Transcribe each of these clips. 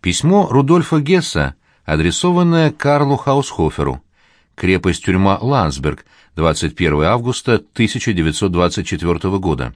Письмо Рудольфа Гесса, адресованное Карлу Хаусхоферу. Крепость-тюрьма Ландсберг, 21 августа 1924 года.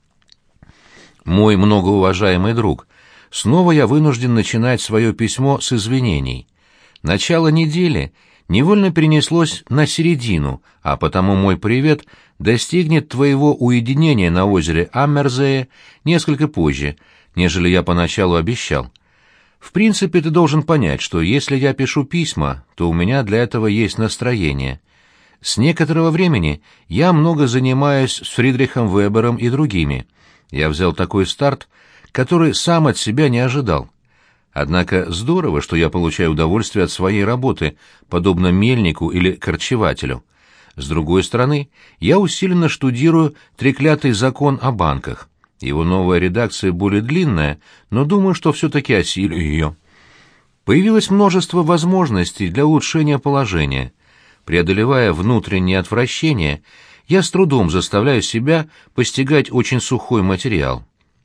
Мой многоуважаемый друг, снова я вынужден начинать свое письмо с извинений. Начало недели невольно перенеслось на середину, а потому мой привет достигнет твоего уединения на озере Аммерзее несколько позже, нежели я поначалу обещал. В принципе, ты должен понять, что если я пишу письма, то у меня для этого есть настроение. С некоторого времени я много занимаюсь с Фридрихом Вебером и другими. Я взял такой старт, который сам от себя не ожидал. Однако здорово, что я получаю удовольствие от своей работы, подобно мельнику или корчевателю. С другой стороны, я усиленно штудирую треклятый закон о банках. Его новая редакция более длинная, но думаю, что все-таки осилю ее. Появилось множество возможностей для улучшения положения. Преодолевая внутреннее отвращение, я с трудом заставляю себя постигать очень сухой материал.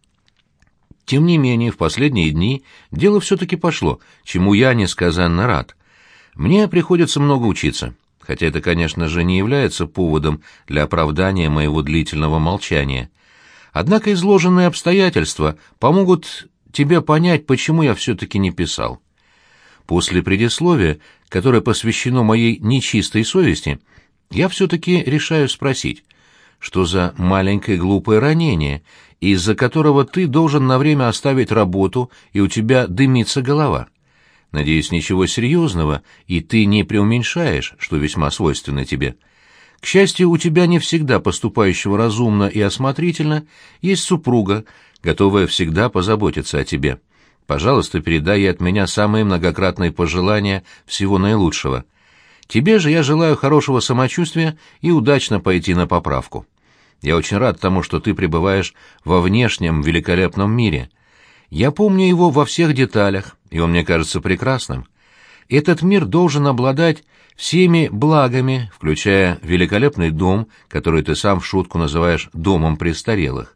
Тем не менее, в последние дни дело все-таки пошло, чему я несказанно рад. Мне приходится много учиться, хотя это, конечно же, не является поводом для оправдания моего длительного молчания. Однако изложенные обстоятельства помогут тебе понять, почему я все-таки не писал. После предисловия, которое посвящено моей нечистой совести, я все-таки решаю спросить, что за маленькое глупое ранение, из-за которого ты должен на время оставить работу, и у тебя дымится голова. Надеюсь, ничего серьезного, и ты не преуменьшаешь, что весьма свойственно тебе. К счастью, у тебя не всегда поступающего разумно и осмотрительно есть супруга, готовая всегда позаботиться о тебе. Пожалуйста, передай ей от меня самые многократные пожелания всего наилучшего. Тебе же я желаю хорошего самочувствия и удачно пойти на поправку. Я очень рад тому, что ты пребываешь во внешнем великолепном мире. Я помню его во всех деталях, и он мне кажется прекрасным. Этот мир должен обладать всеми благами, включая великолепный дом, который ты сам в шутку называешь «домом престарелых».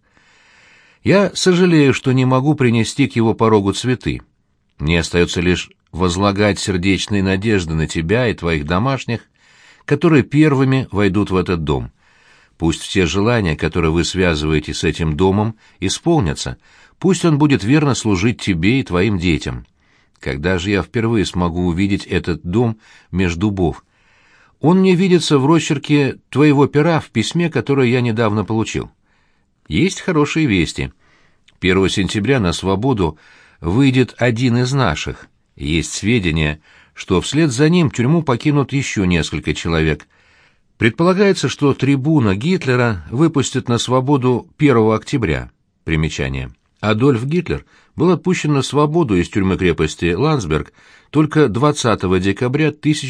Я сожалею, что не могу принести к его порогу цветы. Мне остается лишь возлагать сердечные надежды на тебя и твоих домашних, которые первыми войдут в этот дом. Пусть все желания, которые вы связываете с этим домом, исполнятся. Пусть он будет верно служить тебе и твоим детям. Когда же я впервые смогу увидеть этот дом меж дубов? Он мне видится в росчерке твоего пера в письме, которое я недавно получил. Есть хорошие вести. 1 сентября на свободу выйдет один из наших. Есть сведения, что вслед за ним тюрьму покинут еще несколько человек. Предполагается, что трибуна Гитлера выпустят на свободу 1 октября. Примечание. Адольф Гитлер был отпущен на свободу из тюрьмы-крепости Ландсберг только 20 декабря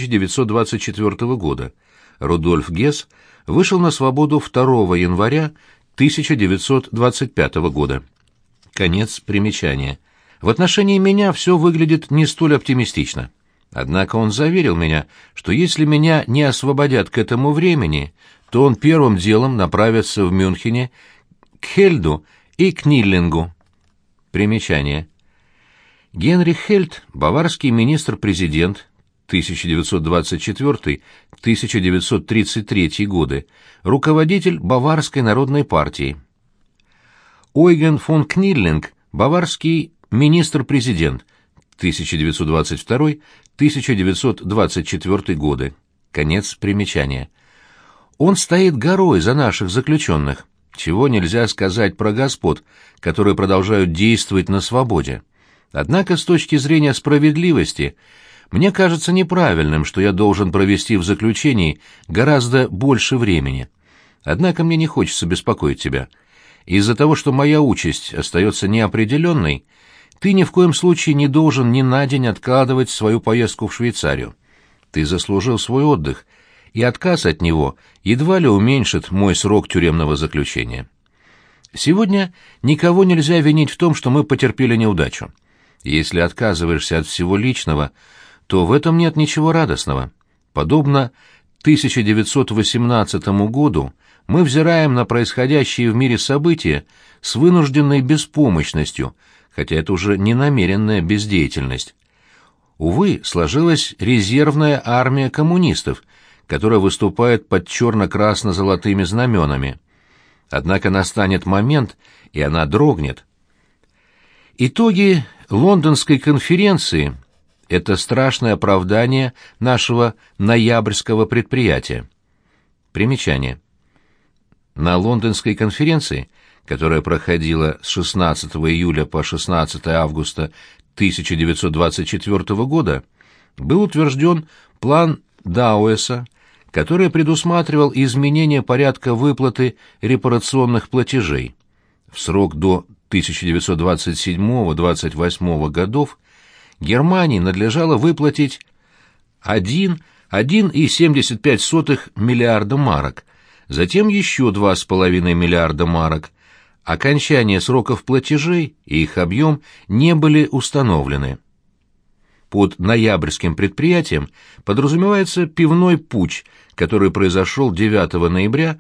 1924 года. Рудольф Гесс вышел на свободу 2 января 1925 года. Конец примечания. В отношении меня все выглядит не столь оптимистично. Однако он заверил меня, что если меня не освободят к этому времени, то он первым делом направится в Мюнхене к Хельду и к Ниллингу. Примечание. Генрих Хельд, баварский министр-президент 1924-1933 годы, руководитель Баварской народной партии. Ойген фон Книллинг, баварский министр-президент 1922-1924 годы. Конец примечания. Он стоит горой за наших заключенных, чего нельзя сказать про господ, которые продолжают действовать на свободе. Однако с точки зрения справедливости мне кажется неправильным, что я должен провести в заключении гораздо больше времени. Однако мне не хочется беспокоить тебя. Из-за того, что моя участь остается неопределенной, ты ни в коем случае не должен ни на день откладывать свою поездку в Швейцарию. Ты заслужил свой отдых, и отказ от него едва ли уменьшит мой срок тюремного заключения. Сегодня никого нельзя винить в том, что мы потерпели неудачу. Если отказываешься от всего личного, то в этом нет ничего радостного. Подобно 1918 году мы взираем на происходящие в мире события с вынужденной беспомощностью, хотя это уже не намеренная бездеятельность. Увы, сложилась резервная армия коммунистов, которая выступает под черно-красно-золотыми знаменами. Однако настанет момент, и она дрогнет. Итоги Лондонской конференции — это страшное оправдание нашего ноябрьского предприятия. Примечание. На Лондонской конференции, которая проходила с 16 июля по 16 августа 1924 года, был утвержден план Дауэса, который предусматривал изменение порядка выплаты репарационных платежей. В срок до 1927-28 годов Германии надлежало выплатить 1,75 миллиарда марок, затем еще 2,5 миллиарда марок. Окончание сроков платежей и их объем не были установлены. Под ноябрьским предприятием подразумевается пивной путч, который произошел 9 ноября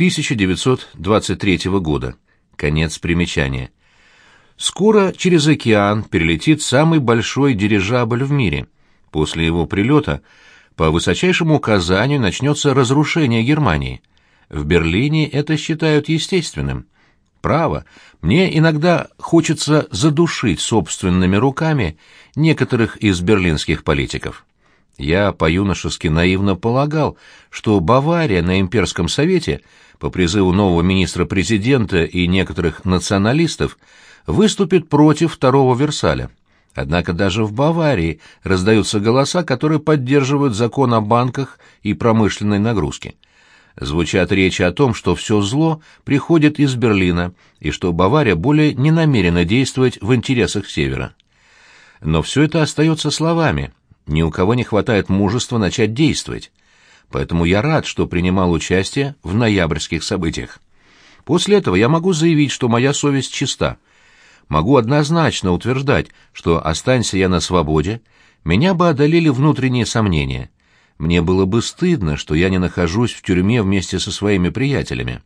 1923 года. Конец примечания. Скоро через океан перелетит самый большой дирижабль в мире. После его прилета по высочайшему указанию начнется разрушение Германии. В Берлине это считают естественным. Право, мне иногда хочется задушить собственными руками некоторых из берлинских политиков. Я по-юношески наивно полагал, что Бавария на Имперском совете по призыву нового министра-президента и некоторых националистов выступит против Второго Версаля. Однако даже в Баварии раздаются голоса, которые поддерживают закон о банках и промышленной нагрузке. Звучат речи о том, что все зло приходит из Берлина и что Бавария более не намерена действовать в интересах Севера. Но все это остается словами. Ни у кого не хватает мужества начать действовать. Поэтому я рад, что принимал участие в ноябрьских событиях. После этого я могу заявить, что моя совесть чиста. Могу однозначно утверждать, что, останься я на свободе, меня бы одолели внутренние сомнения. Мне было бы стыдно, что я не нахожусь в тюрьме вместе со своими приятелями.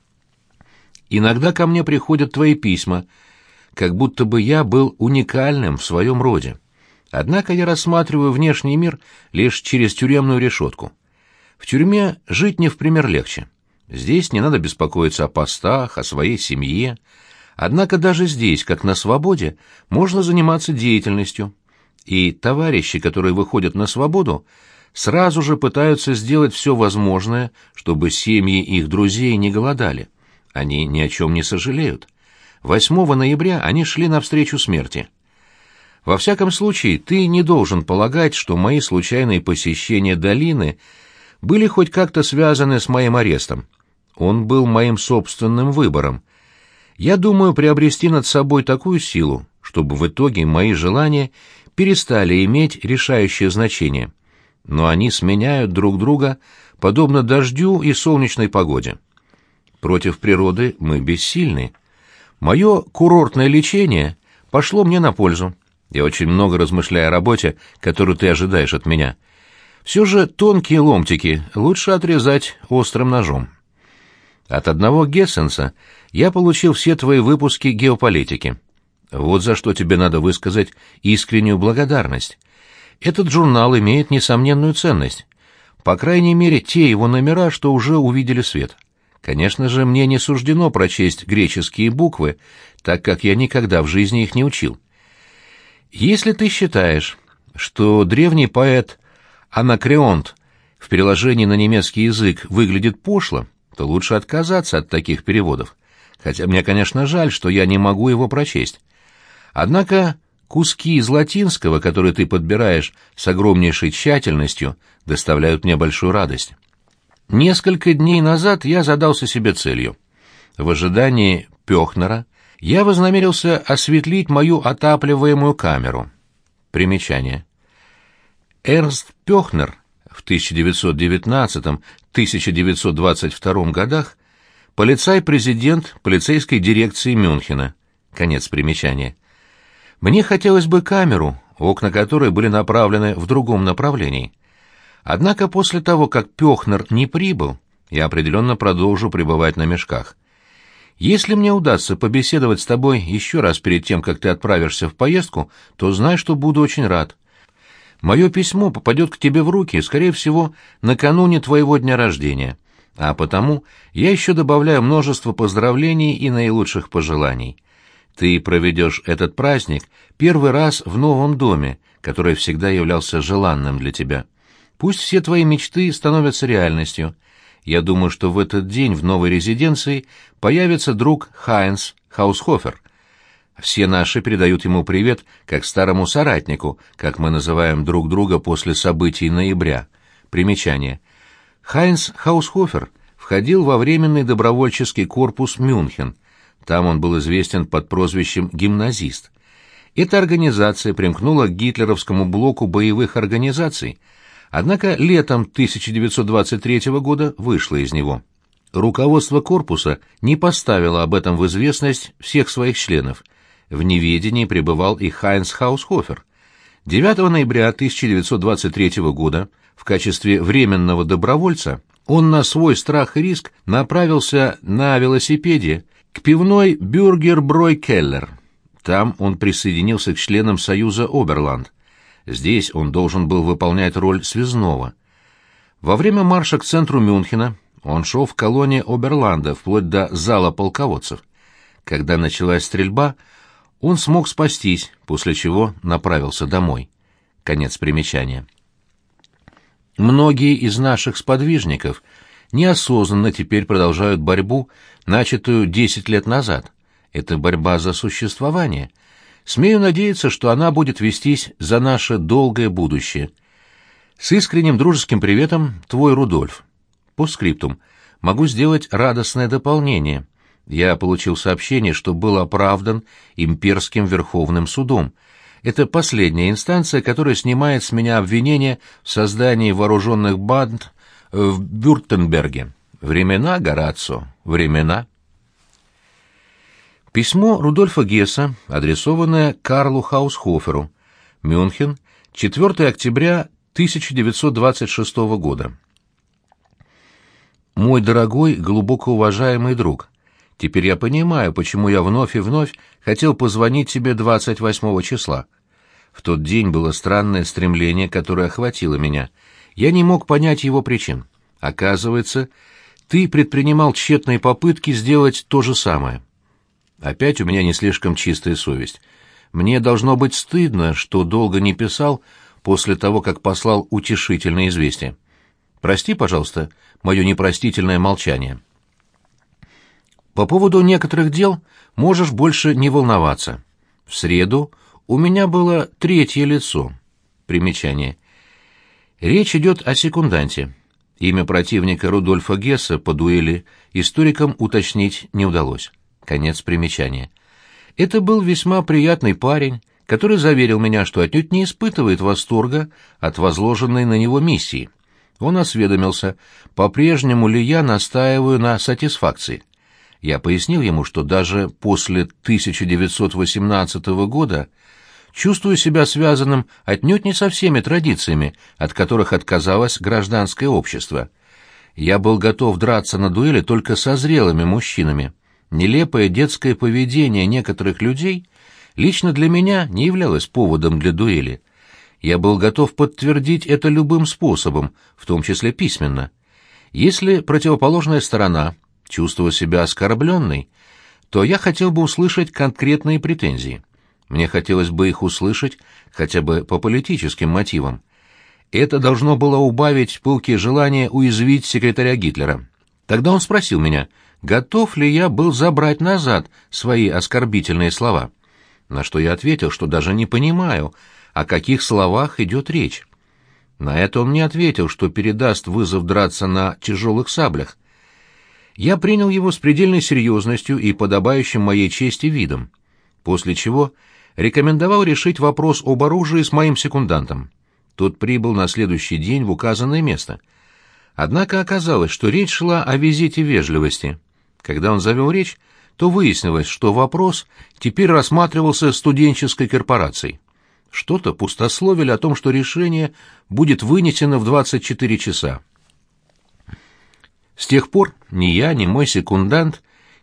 Иногда ко мне приходят твои письма, как будто бы я был уникальным в своем роде. Однако я рассматриваю внешний мир лишь через тюремную решетку. В тюрьме жить не в пример легче. Здесь не надо беспокоиться о постах, о своей семье. Однако даже здесь, как на свободе, можно заниматься деятельностью. И товарищи, которые выходят на свободу, сразу же пытаются сделать все возможное, чтобы семьи их друзей не голодали. Они ни о чем не сожалеют. 8 ноября они шли навстречу смерти. Во всяком случае, ты не должен полагать, что мои случайные посещения долины были хоть как-то связаны с моим арестом. Он был моим собственным выбором. Я думаю приобрести над собой такую силу, чтобы в итоге мои желания перестали иметь решающее значение. Но они сменяют друг друга, подобно дождю и солнечной погоде. Против природы мы бессильны. Мое курортное лечение пошло мне на пользу. Я очень много размышляю о работе, которую ты ожидаешь от меня. Все же тонкие ломтики лучше отрезать острым ножом. От одного Гессенса я получил все твои выпуски геополитики. Вот за что тебе надо высказать искреннюю благодарность. Этот журнал имеет несомненную ценность. По крайней мере, те его номера, что уже увидели свет. Конечно же, мне не суждено прочесть греческие буквы, так как я никогда в жизни их не учил. Если ты считаешь, что древний поэт Анакреонт в переложении на немецкий язык выглядит пошло, то лучше отказаться от таких переводов. Хотя мне, конечно, жаль, что я не могу его прочесть. Однако куски из латинского, которые ты подбираешь с огромнейшей тщательностью, доставляют мне большую радость. Несколько дней назад я задался себе целью. В ожидании Пёхнера я вознамерился осветлить мою отапливаемую камеру. Примечание. Эрнст Пёхнер в 1919-1922 годах полицай-президент полицейской дирекции Мюнхена. Конец примечания. Мне хотелось бы камеру, окна которой были направлены в другом направлении. Однако после того, как Пёхнер не прибыл, я определенно продолжу пребывать на мешках. Если мне удастся побеседовать с тобой еще раз перед тем, как ты отправишься в поездку, то знай, что буду очень рад. Мое письмо попадет к тебе в руки, скорее всего, накануне твоего дня рождения, а потому я еще добавляю множество поздравлений и наилучших пожеланий. Ты проведешь этот праздник первый раз в новом доме, который всегда являлся желанным для тебя. Пусть все твои мечты становятся реальностью. Я думаю, что в этот день в новой резиденции появится друг Хайнс Хаусхофер. Все наши передают ему привет как старому соратнику, как мы называем друг друга после событий ноября. Примечание. Хайнс Хаусхофер входил во временный добровольческий корпус «Мюнхен». Там он был известен под прозвищем «гимназист». Эта организация примкнула к гитлеровскому блоку боевых организаций, однако летом 1923 года вышла из него. Руководство корпуса не поставило об этом в известность всех своих членов. В неведении пребывал и Хайнс Хаусхофер. 9 ноября 1923 года в качестве временного добровольца он на свой страх и риск направился на велосипеде к пивной «Бюргерброй-Келлер». Там он присоединился к членам Союза Оберланд. Здесь он должен был выполнять роль связного. Во время марша к центру Мюнхена он шел в колонне Оберланда вплоть до зала полководцев. Когда началась стрельба, он смог спастись, после чего направился домой. Конец примечания. Многие из наших сподвижников неосознанно теперь продолжают борьбу, начатую 10 лет назад. Это борьба за существование. Смею надеяться, что она будет вестись за наше долгое будущее. С искренним дружеским приветом, твой Рудольф. Постскриптум. Могу сделать радостное дополнение. Я получил сообщение, что был оправдан имперским верховным судом. Это последняя инстанция, которая снимает с меня обвинение в создании вооруженных банд в Вюртемберге. Времена, Горацио, времена. Письмо Рудольфа Гесса, адресованное Карлу Хаусхоферу. Мюнхен, 4 октября 1926 года. Мой дорогой, глубоко уважаемый друг, теперь я понимаю, почему я вновь и вновь хотел позвонить тебе 28 числа. В тот день было странное стремление, которое охватило меня. Я не мог понять его причин. Оказывается, ты предпринимал тщетные попытки сделать то же самое. Опять у меня не слишком чистая совесть. Мне должно быть стыдно, что долго не писал после того, как послал утешительное известие. Прости, пожалуйста, мое непростительное молчание. По поводу некоторых дел можешь больше не волноваться. В среду у меня было третье лицо. Примечание. Речь идет о секунданте. Имя противника Рудольфа Гесса по дуэли историкам уточнить не удалось. Конец примечания. Это был весьма приятный парень, который заверил меня, что отнюдь не испытывает восторга от возложенной на него миссии. Он осведомился, по-прежнему ли я настаиваю на сатисфакции. Я пояснил ему, что даже после 1918 года чувствую себя связанным отнюдь не со всеми традициями, от которых отказалось гражданское общество. Я был готов драться на дуэли только со зрелыми мужчинами. Нелепое детское поведение некоторых людей лично для меня не являлось поводом для дуэли. Я был готов подтвердить это любым способом, в том числе письменно. Если противоположная сторона чувствовала себя оскорбленной, то я хотел бы услышать конкретные претензии. Мне хотелось бы их услышать хотя бы по политическим мотивам. Это должно было убавить пылкие желания уязвить секретаря Гитлера. Тогда он спросил меня, готов ли я был забрать назад свои оскорбительные слова, на что я ответил, что даже не понимаю, о каких словах идет речь. На это он мне ответил, что передаст вызов драться на тяжелых саблях. Я принял его с предельной серьезностью и подобающим моей чести видом, после чего рекомендовал решить вопрос об оружии с моим секундантом. Тот прибыл на следующий день в указанное место. Однако оказалось, что речь шла о визите вежливости. Когда он завел речь, то выяснилось, что вопрос теперь рассматривался студенческой корпорацией. Что-то пустословили о том, что решение будет вынесено в 24 часа. С тех пор ни я, ни мой секундант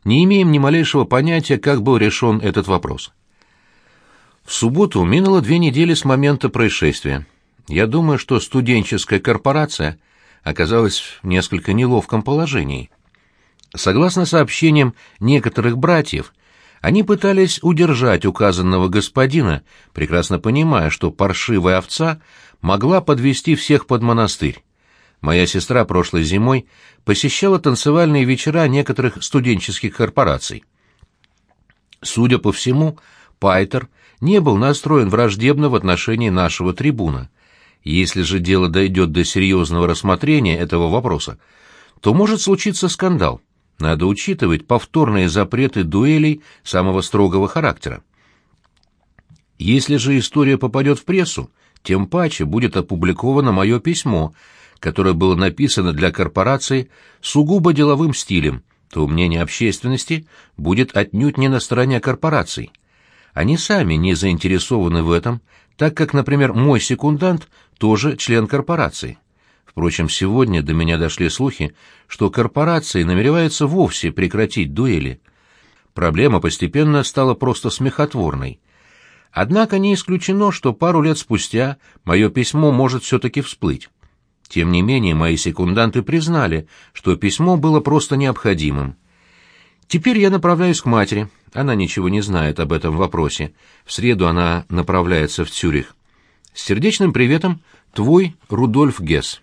не имеем ни малейшего понятия, как был решен этот вопрос. В субботу минуло 2 недели с момента происшествия. Я думаю, что студенческая корпорация оказалась в несколько неловком положении. Согласно сообщениям некоторых братьев, они пытались удержать указанного господина, прекрасно понимая, что паршивая овца могла подвести всех под монастырь. Моя сестра прошлой зимой посещала танцевальные вечера некоторых студенческих корпораций. Судя по всему, Пайтер не был настроен враждебно в отношении нашего трибуна. Если же дело дойдет до серьезного рассмотрения этого вопроса, то может случиться скандал. Надо учитывать повторные запреты дуэлей самого строгого характера. Если же история попадет в прессу, тем паче будет опубликовано мое письмо, которое было написано для корпорации сугубо деловым стилем, то мнение общественности будет отнюдь не на стороне корпораций. Они сами не заинтересованы в этом, так как, например, мой секундант тоже член корпорации. Впрочем, сегодня до меня дошли слухи, что корпорации намереваются вовсе прекратить дуэли. Проблема постепенно стала просто смехотворной. Однако не исключено, что пару лет спустя мое письмо может все-таки всплыть. Тем не менее, мои секунданты признали, что письмо было просто необходимым. Теперь я направляюсь к матери. Она ничего не знает об этом вопросе. В среду она направляется в Цюрих. С сердечным приветом, твой Рудольф Гесс.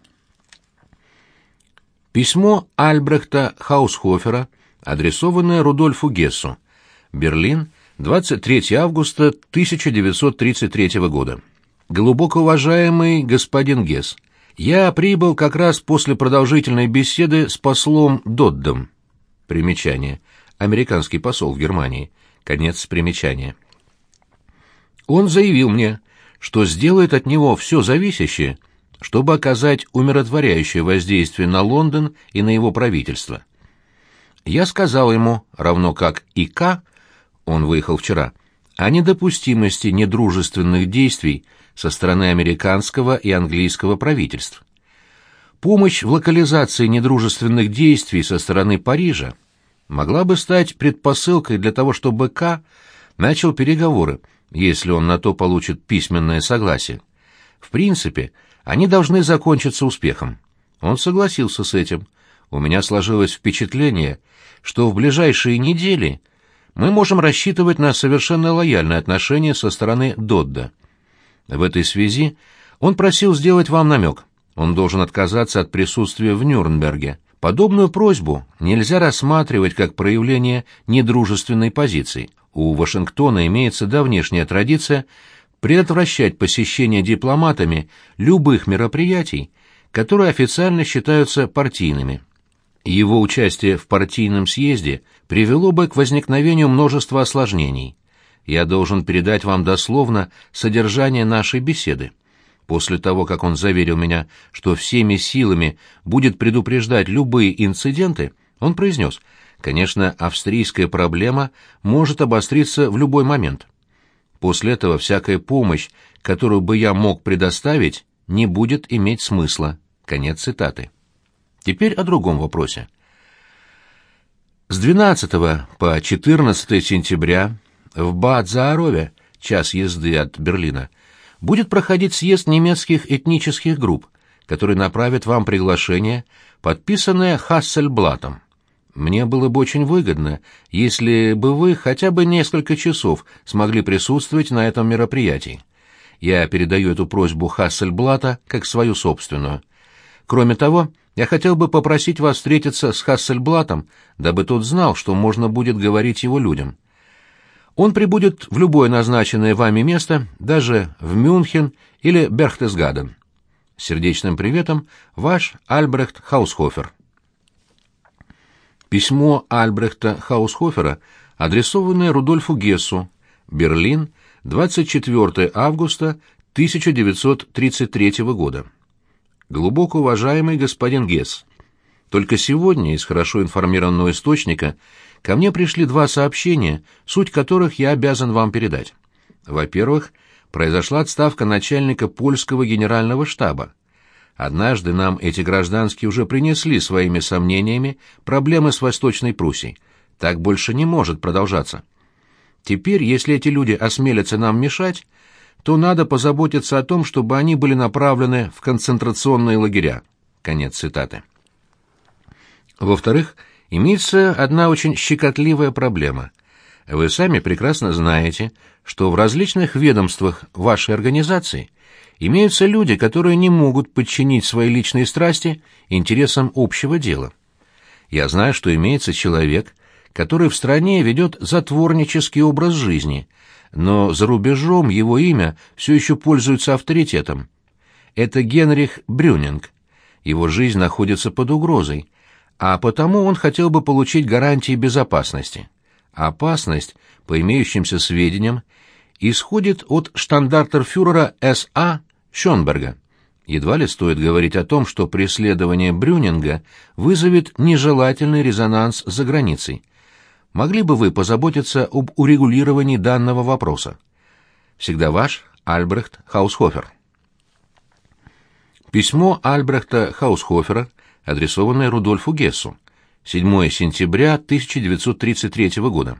Письмо Альбрехта Хаусхофера, адресованное Рудольфу Гессу. Берлин, 23 августа 1933 года. Глубоко уважаемый господин Гесс, я прибыл как раз после продолжительной беседы с послом Доддом. Примечание. Американский посол в Германии. Конец примечания. Он заявил мне, что сделает от него все зависящее, чтобы оказать умиротворяющее воздействие на Лондон и на его правительство. Я сказал ему, равно как и К, он выехал вчера, о недопустимости недружественных действий со стороны американского и английского правительств. Помощь в локализации недружественных действий со стороны Парижа могла бы стать предпосылкой для того, чтобы К начал переговоры, если он на то получит письменное согласие. В принципе, они должны закончиться успехом. Он согласился с этим. У меня сложилось впечатление, что в ближайшие недели мы можем рассчитывать на совершенно лояльное отношение со стороны Додда. В этой связи он просил сделать вам намек. Он должен отказаться от присутствия в Нюрнберге. Подобную просьбу нельзя рассматривать как проявление недружественной позиции. У Вашингтона имеется давнишняя традиция предотвращать посещение дипломатами любых мероприятий, которые официально считаются партийными. Его участие в партийном съезде привело бы к возникновению множества осложнений. Я должен передать вам дословно содержание нашей беседы. После того, как он заверил меня, что всеми силами будет предупреждать любые инциденты, он произнес: «Конечно, австрийская проблема может обостриться в любой момент. После этого всякая помощь, которую бы я мог предоставить, не будет иметь смысла». Конец цитаты. Теперь о другом вопросе. С 12 по 14 сентября в Бад-Заарове, час езды от Берлина, будет проходить съезд немецких этнических групп, который направит вам приглашение, подписанное Хассельблатом. Мне было бы очень выгодно, если бы вы хотя бы несколько часов смогли присутствовать на этом мероприятии. Я передаю эту просьбу Хассельблата как свою собственную. Кроме того, я хотел бы попросить вас встретиться с Хассельблатом, дабы тот знал, что можно будет говорить его людям. Он прибудет в любое назначенное вами место, даже в Мюнхен или Берхтесгаден. С сердечным приветом, ваш Альбрехт Хаусхофер. Письмо Альбрехта Хаусхофера, адресованное Рудольфу Гессу. Берлин, 24 августа 1933 года. Глубоко уважаемый господин Гесс, только сегодня из хорошо информированного источника ко мне пришли 2 сообщения, суть которых я обязан вам передать. Во-первых, произошла отставка начальника польского генерального штаба. Однажды нам эти гражданские уже принесли своими сомнениями проблемы с Восточной Пруссией. Так больше не может продолжаться. Теперь, если эти люди осмелятся нам мешать, то надо позаботиться о том, чтобы они были направлены в концентрационные лагеря». Конец цитаты. Во-вторых, имеется одна очень щекотливая проблема. Вы сами прекрасно знаете, что в различных ведомствах вашей организации имеются люди, которые не могут подчинить свои личные страсти интересам общего дела. Я знаю, что имеется человек, который в стране ведет затворнический образ жизни, но за рубежом его имя все еще пользуется авторитетом. Это Генрих Брюнинг. Его жизнь находится под угрозой, а потому он хотел бы получить гарантии безопасности. Опасность, по имеющимся сведениям, исходит от штандартенфюрера С.А. Шönберга. Едва ли стоит говорить о том, что преследование Брюнинга вызовет нежелательный резонанс за границей. Могли бы вы позаботиться об урегулировании данного вопроса? Всегда ваш Альбрехт Хаусхофер. Письмо Альбрехта Хаусхофера, адресованное Рудольфу Гессу. 7 сентября 1933 года.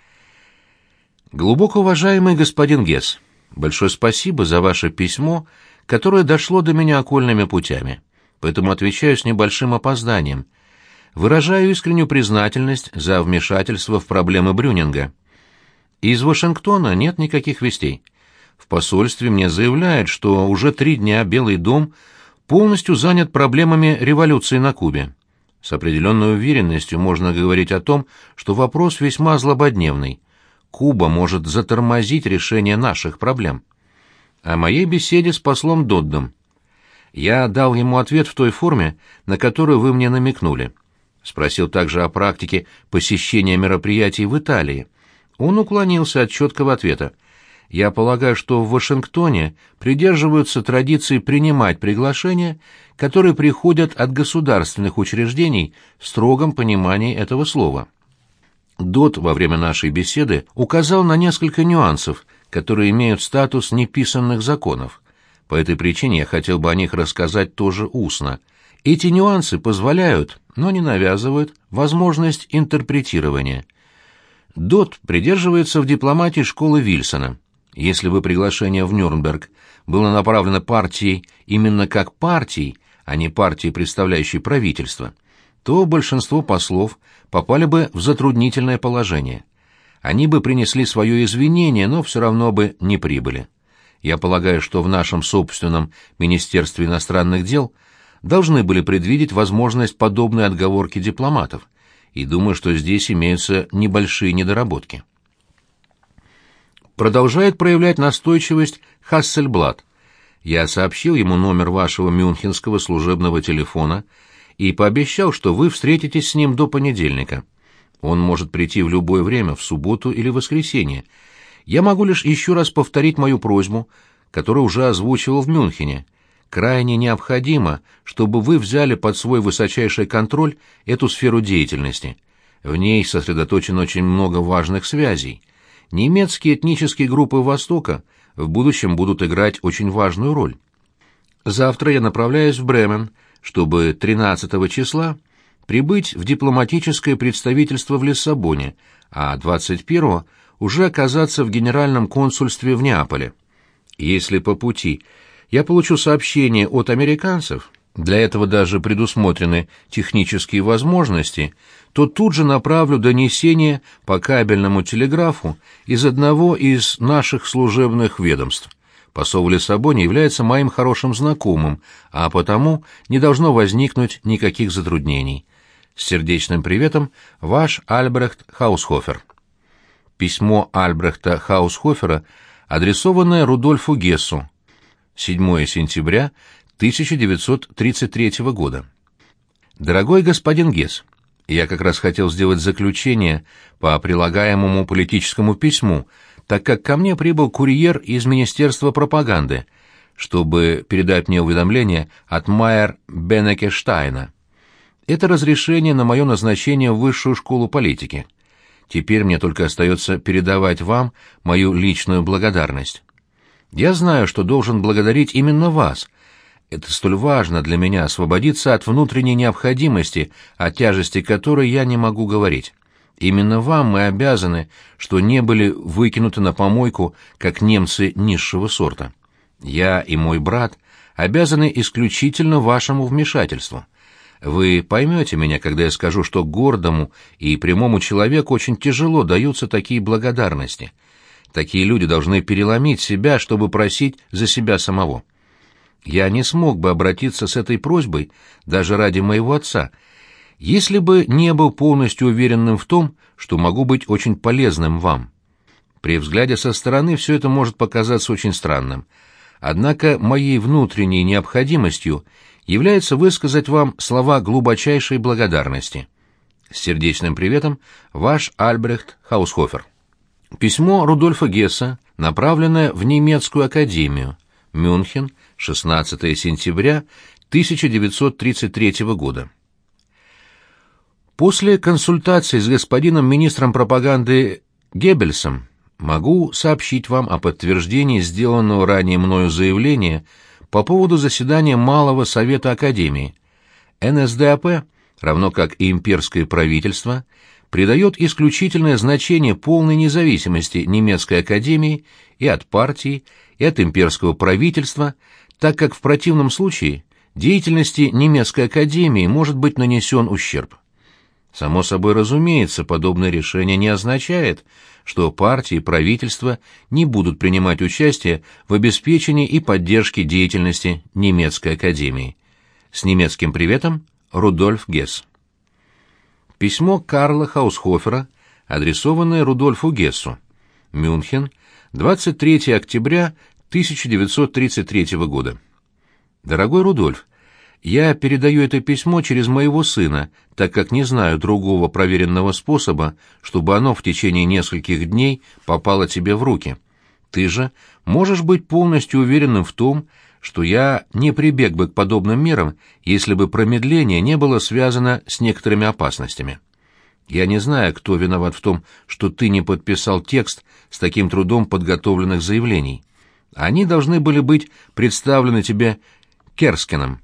Глубоко уважаемый господин Гесс, большое спасибо за ваше письмо, которое дошло до меня окольными путями, поэтому отвечаю с небольшим опозданием. Выражаю искреннюю признательность за вмешательство в проблемы Брюнинга. Из Вашингтона нет никаких вестей. В посольстве мне заявляют, что уже 3 дня Белый дом полностью занят проблемами революции на Кубе. С определенной уверенностью можно говорить о том, что вопрос весьма злободневный. Куба может затормозить решение наших проблем. О моей беседе с послом Доддом. Я дал ему ответ в той форме, на которую вы мне намекнули. Спросил также о практике посещения мероприятий в Италии. Он уклонился от четкого ответа. Я полагаю, что в Вашингтоне придерживаются традиции принимать приглашения, которые приходят от государственных учреждений в строгом понимании этого слова. Додд во время нашей беседы указал на несколько нюансов, которые имеют статус неписанных законов. По этой причине я хотел бы о них рассказать тоже устно. Эти нюансы позволяют, но не навязывают, возможность интерпретирования. Додд придерживается в дипломатии школы Вильсона. Если бы приглашение в Нюрнберг было направлено партией именно как партией, а не партией, представляющей правительство, то большинство послов попали бы в затруднительное положение. Они бы принесли свое извинение, но все равно бы не прибыли. Я полагаю, что в нашем собственном Министерстве иностранных дел должны были предвидеть возможность подобной отговорки дипломатов, и думаю, что здесь имеются небольшие недоработки. Продолжает проявлять настойчивость Хассельблат. Я сообщил ему номер вашего мюнхенского служебного телефона и пообещал, что вы встретитесь с ним до понедельника. Он может прийти в любое время, в субботу или воскресенье. Я могу лишь еще раз повторить мою просьбу, которую уже озвучивал в Мюнхене. Крайне необходимо, чтобы вы взяли под свой высочайший контроль эту сферу деятельности. В ней сосредоточено очень много важных связей. Немецкие этнические группы Востока в будущем будут играть очень важную роль. Завтра я направляюсь в Бремен, чтобы 13 числа прибыть в дипломатическое представительство в Лиссабоне, а 21-го уже оказаться в генеральном консульстве в Неаполе. Если по пути я получу сообщение от американцев, для этого даже предусмотрены технические возможности, то тут же направлю донесение по кабельному телеграфу из одного из наших служебных ведомств. Посол в Лиссабоне является моим хорошим знакомым, а потому не должно возникнуть никаких затруднений. С сердечным приветом, ваш Альбрехт Хаусхофер. Письмо Альбрехта Хаусхофера, адресованное Рудольфу Гессу. 7 сентября 1933 года. Дорогой господин Гесс, я как раз хотел сделать заключение по прилагаемому политическому письму, так как ко мне прибыл курьер из Министерства пропаганды, чтобы передать мне уведомление от Майер Бенекештайна. Это разрешение на мое назначение в Высшую школу политики. Теперь мне только остается передавать вам мою личную благодарность. Я знаю, что должен благодарить именно вас. Это столь важно для меня освободиться от внутренней необходимости, о тяжести которой я не могу говорить. Именно вам мы обязаны, что не были выкинуты на помойку, как немцы низшего сорта. Я и мой брат обязаны исключительно вашему вмешательству. Вы поймете меня, когда я скажу, что гордому и прямому человеку очень тяжело даются такие благодарности. Такие люди должны переломить себя, чтобы просить за себя самого. Я не смог бы обратиться с этой просьбой даже ради моего отца, если бы не был полностью уверенным в том, что могу быть очень полезным вам. При взгляде со стороны все это может показаться очень странным, однако моей внутренней необходимостью является высказать вам слова глубочайшей благодарности. С сердечным приветом, ваш Альбрехт Хаусхофер. Письмо Рудольфа Гесса, направленное в немецкую академию. Мюнхен, 16 сентября 1933 года. После консультации с господином министром пропаганды Геббельсом могу сообщить вам о подтверждении сделанного ранее мною заявления по поводу заседания Малого совета Академии. НСДАП, равно как и имперское правительство, придает исключительное значение полной независимости немецкой академии и от партии, и от имперского правительства, так как в противном случае деятельности немецкой академии может быть нанесен ущерб. Само собой разумеется, подобное решение не означает, что партии и правительство не будут принимать участие в обеспечении и поддержке деятельности немецкой академии. С немецким приветом, Рудольф Гесс. Письмо Карла Хаусхофера, адресованное Рудольфу Гессу. Мюнхен, 23 октября 1933 года. Дорогой Рудольф, я передаю это письмо через моего сына, так как не знаю другого проверенного способа, чтобы оно в течение нескольких дней попало тебе в руки. Ты же можешь быть полностью уверенным в том, что я не прибег бы к подобным мерам, если бы промедление не было связано с некоторыми опасностями. Я не знаю, кто виноват в том, что ты не подписал текст с таким трудом подготовленных заявлений. Они должны были быть представлены тебе Керскеном.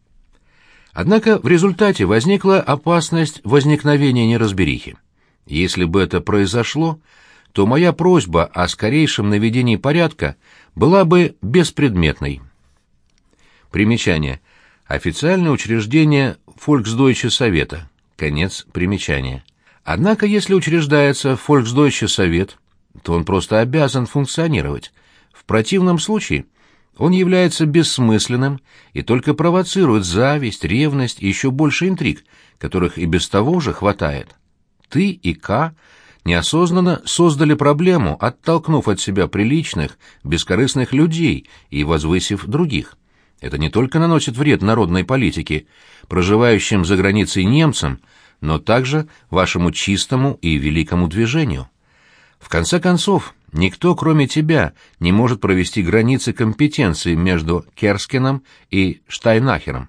Однако в результате возникла опасность возникновения неразберихи. Если бы это произошло, то моя просьба о скорейшем наведении порядка была бы беспредметной. Примечание. Официальное учреждение Volksdeutsche Совета. Конец примечания. Однако, если учреждается Volksdeutsche Совет, то он просто обязан функционировать. В противном случае он является бессмысленным и только провоцирует зависть, ревность и еще больше интриг, которых и без того уже хватает. Ты и К. неосознанно создали проблему, оттолкнув от себя приличных, бескорыстных людей и возвысив других. Это не только наносит вред народной политике, проживающим за границей немцам, но также вашему чистому и великому движению. В конце концов, никто, кроме тебя, не может провести границы компетенции между Керскеном и Штайнахером.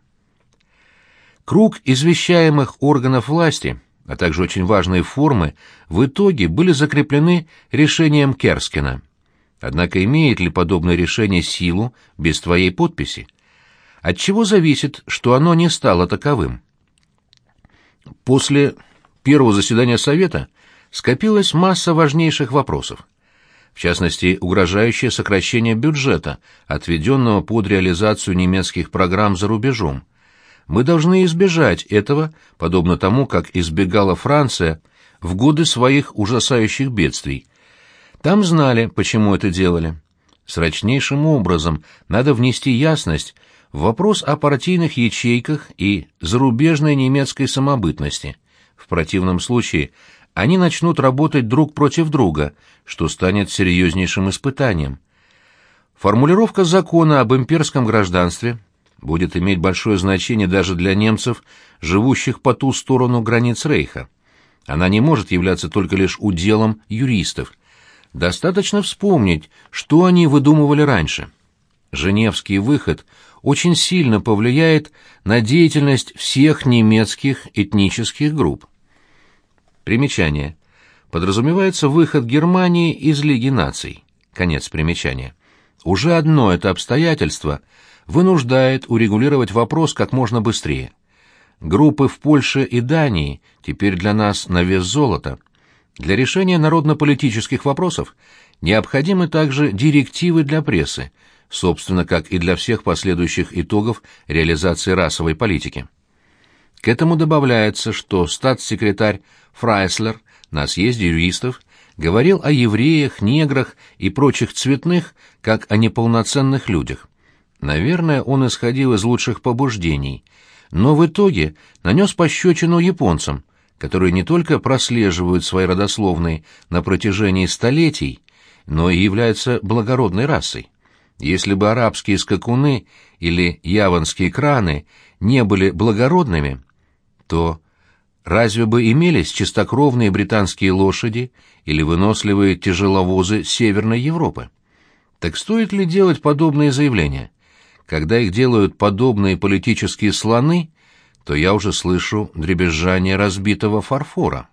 Круг извещаемых органов власти, а также очень важные формы, в итоге были закреплены решением Керскена. Однако имеет ли подобное решение силу без твоей подписи? От чего зависит, что оно не стало таковым? После первого заседания Совета скопилась масса важнейших вопросов. В частности, угрожающее сокращение бюджета, отведенного под реализацию немецких программ за рубежом. Мы должны избежать этого, подобно тому, как избегала Франция в годы своих ужасающих бедствий. Там знали, почему это делали. Срочнейшим образом надо внести ясность в вопрос о партийных ячейках и зарубежной немецкой самобытности. В противном случае они начнут работать друг против друга, что станет серьезнейшим испытанием. Формулировка закона об имперском гражданстве будет иметь большое значение даже для немцев, живущих по ту сторону границ Рейха. Она не может являться только лишь уделом юристов. Достаточно вспомнить, что они выдумывали раньше. Женевский выход очень сильно повлияет на деятельность всех немецких этнических групп. Примечание. Подразумевается выход Германии из Лиги наций. Конец примечания. Уже одно это обстоятельство вынуждает урегулировать вопрос как можно быстрее. Группы в Польше и Дании теперь для нас на вес золота. Для решения народно-политических вопросов необходимы также директивы для прессы, собственно, как и для всех последующих итогов реализации расовой политики. К этому добавляется, что статс-секретарь Фрайслер на съезде юристов говорил о евреях, неграх и прочих цветных как о неполноценных людях. Наверное, он исходил из лучших побуждений, но в итоге нанес пощечину японцам, которые не только прослеживают свои родословные на протяжении столетий, но и являются благородной расой. Если бы арабские скакуны или яванские краны не были благородными, то разве бы имелись чистокровные британские лошади или выносливые тяжеловозы Северной Европы? Так стоит ли делать подобные заявления? Когда их делают подобные политические слоны, то я уже слышу дребезжание разбитого фарфора.